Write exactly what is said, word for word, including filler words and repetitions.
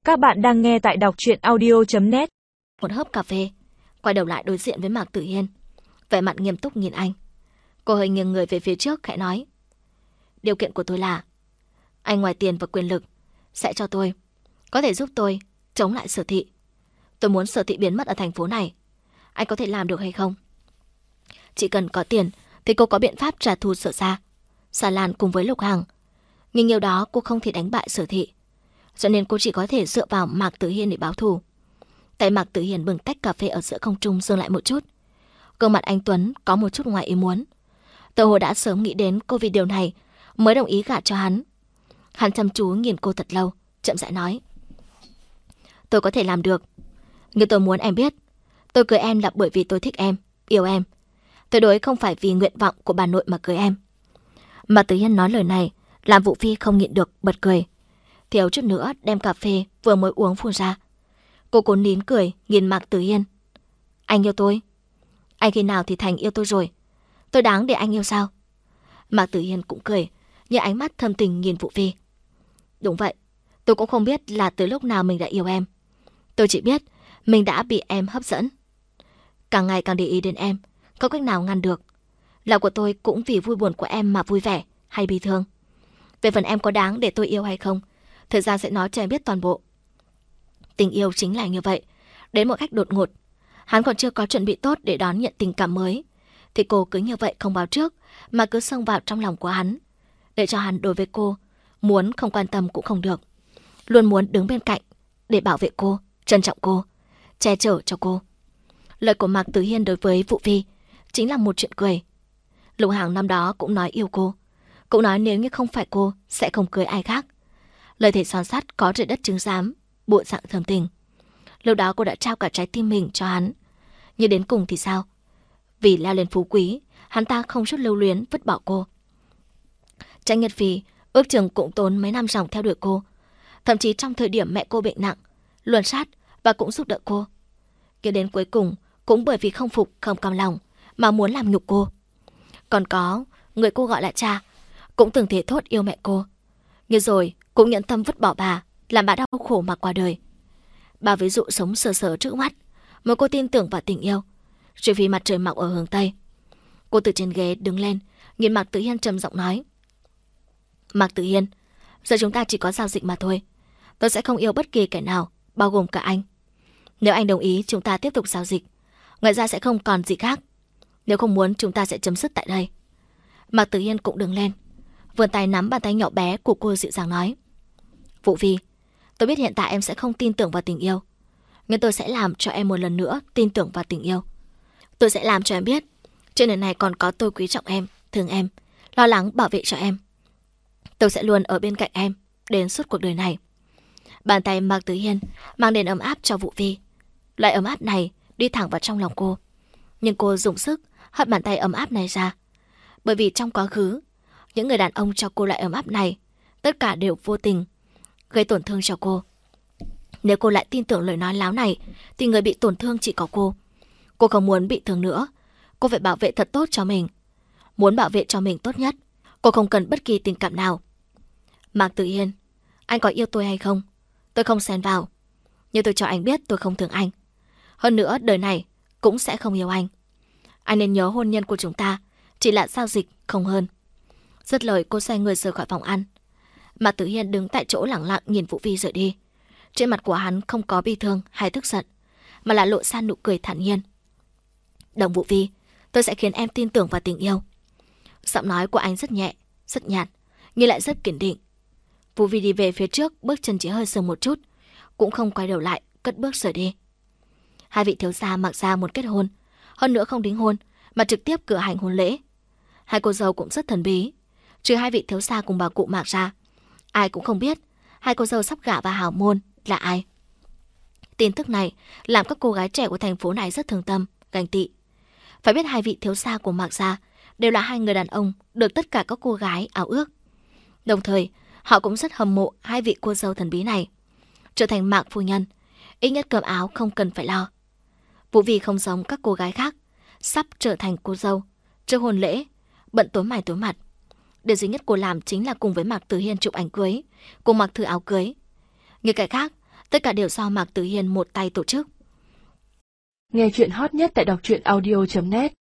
Các bạn đang nghe tại đọc truyện audio chấm net. Một hớp cà phê, quay đầu lại đối diện với Mạc Tử Hiên, vẻ mặt nghiêm túc nhìn anh. Cô hơi nghiêng người về phía trước khẽ nói: điều kiện của tôi là anh ngoài tiền và quyền lực sẽ cho tôi, có thể giúp tôi chống lại Sở Thị. Tôi muốn Sở Thị biến mất ở thành phố này. Anh có thể làm được hay không? Chỉ cần có tiền thì cô có biện pháp trả thù Sở gia, Xà Lan cùng với Lục Hằng. Nhưng điều đó cô không thể đánh bại Sở Thị, cho nên cô chỉ có thể dựa vào Mạc Tử Hiên để báo thù. Tay Mạc Tử Hiên bưng tách cà phê ở giữa không trung dừng lại một chút. Gương mặt anh Tuấn có một chút ngoài ý muốn. Tự hồ đã sớm nghĩ đến cô vì điều này mới đồng ý gả cho hắn. Hắn chăm chú nhìn cô thật lâu, chậm rãi nói: tôi có thể làm được, nhưng tôi muốn em biết, tôi cưới em là bởi vì tôi thích em, yêu em. Tuyệt đối không phải vì nguyện vọng của bà nội mà cưới em. Mạc Tử Hiên nói lời này làm Vũ Phi không nhịn được bật cười, thiếu chút nữa đem cà phê vừa mới uống phun ra. Cô cố nín cười nhìn Mạc Tử Hiên. Anh yêu tôi? Anh khi nào thì thành yêu tôi rồi? Tôi đáng để anh yêu sao? Mạc Tử Hiên cũng cười, nhưng ánh mắt thâm tình nhìn Vũ Phi. Đúng vậy, tôi cũng không biết là từ lúc nào mình đã yêu em. Tôi chỉ biết mình đã bị em hấp dẫn. Càng ngày càng để ý đến em, không cách nào ngăn được. Lòng của tôi cũng vì vui buồn của em mà vui vẻ hay bi thương. Về phần em có đáng để tôi yêu hay không, thời gian sẽ nói cho em biết toàn bộ. Tình yêu chính là như vậy, đến một cách đột ngột. Hắn còn chưa có chuẩn bị tốt để đón nhận tình cảm mới, thì cô cứ như vậy không báo trước mà cứ xông vào trong lòng của hắn, để cho hắn đối với cô muốn không quan tâm cũng không được, luôn muốn đứng bên cạnh để bảo vệ cô, trân trọng cô, che chở cho cô. Lời của Mạc Tử Hiên đối với Vũ Phi chính là một chuyện cười. Lục Hằng năm đó cũng nói yêu cô, cũng nói nếu như không phải cô sẽ không cưới ai khác. Lời thề son sắt có trời đất chứng giám, bộ dạng thầm tình. Lúc đó cô đã trao cả trái tim mình cho hắn. Nhưng đến cùng thì sao? Vì leo lên phú quý, hắn ta không chút lưu luyến vứt bỏ cô. Tranh Nhật Phi ước chừng cũng tốn mấy năm ròng theo đuổi cô, thậm chí trong thời điểm mẹ cô bệnh nặng, luân sát và cũng giúp đỡ cô. Kế đến cuối cùng cũng bởi vì không phục không cam lòng mà muốn làm nhục cô. Còn có người cô gọi là cha, cũng từng thể thốt yêu mẹ cô, nhưng rồi cũng nhận tâm vứt bỏ bà, làm bà đau khổ mà qua đời. Bà ví dụ sống sờ sờ trước mắt, mới cô tin tưởng vào tình yêu, chỉ vì mặt trời mọc ở hướng Tây. Cô từ trên ghế đứng lên, nhìn Mạc Tử Hiên trầm giọng nói: Mạc Tử Hiên, giờ chúng ta chỉ có giao dịch mà thôi. Tôi sẽ không yêu bất kỳ kẻ nào, bao gồm cả anh. Nếu anh đồng ý chúng ta tiếp tục giao dịch, ngoài ra sẽ không còn gì khác. Nếu không muốn chúng ta sẽ chấm dứt tại đây. Mạc Tử Hiên cũng đứng lên, vươn tay nắm bàn tay nhỏ bé của cô dịu dàng nói: Vũ Phi, tôi biết hiện tại em sẽ không tin tưởng vào tình yêu, nhưng tôi sẽ làm cho em một lần nữa tin tưởng vào tình yêu. Tôi sẽ làm cho em biết trên đời này còn có tôi quý trọng em, thương em, lo lắng bảo vệ cho em. Tôi sẽ luôn ở bên cạnh em đến suốt cuộc đời này. Bàn tay Mạc Tử Hiên mang đến ấm áp cho Vũ Phi. Loại ấm áp này đi thẳng vào trong lòng cô, nhưng cô dùng sức hất bàn tay ấm áp này ra, bởi vì trong quá khứ những người đàn ông cho cô loại ấm áp này tất cả đều vô tình gây tổn thương cho cô. Nếu cô lại tin tưởng lời nói láo này thì người bị tổn thương chỉ có cô. Cô không muốn bị thương nữa. Cô phải bảo vệ thật tốt cho mình. Muốn bảo vệ cho mình tốt nhất, cô không cần bất kỳ tình cảm nào. Mạc Tử Hiên, anh có yêu tôi hay không, tôi không xen vào, nhưng tôi cho anh biết tôi không thương anh. Hơn nữa đời này cũng sẽ không yêu anh. Anh nên nhớ hôn nhân của chúng ta chỉ là giao dịch, không hơn. Dứt lời cô xoay người rời khỏi phòng ăn. Mạc Tử Hiên đứng tại chỗ lặng lặng nhìn Vũ Phi rời đi. Trên mặt của hắn không có bi thương hay tức giận, mà là lộ ra nụ cười thản nhiên. Đồng Vũ Phi, tôi sẽ khiến em tin tưởng vào tình yêu. Giọng nói của anh rất nhẹ, rất nhạt, nhưng lại rất kiên định. Vũ Phi đi về phía trước, bước chân chỉ hơi sừng một chút, cũng không quay đầu lại, cất bước rời đi. Hai vị thiếu gia Mạc gia muốn kết hôn, hơn nữa không đính hôn mà trực tiếp cử hành hôn lễ. Hai cô dâu cũng rất thần bí, trừ hai vị thiếu gia cùng bà cụ Mạc gia, ai cũng không biết hai cô dâu sắp gả vào hào môn là ai. Tin tức này làm các cô gái trẻ của thành phố này rất thương tâm, ganh tị. Phải biết hai vị thiếu gia của Mạc gia đều là hai người đàn ông được tất cả các cô gái ao ước. Đồng thời, họ cũng rất hâm mộ hai vị cô dâu thần bí này. Trở thành Mạc phu nhân, ít nhất cơm áo không cần phải lo. Vũ Phi không giống các cô gái khác, sắp trở thành cô dâu, trước hôn lễ, bận tối mày tối mặt. Điều duy nhất cô làm chính là cùng với Mạc Tử Hiên chụp ảnh cưới, cùng mặc thử áo cưới. Như cái khác, Tất cả đều do Mạc Tử Hiên một tay tổ chức. Nghe chuyện hot nhất tại đọc truyện audio chấm net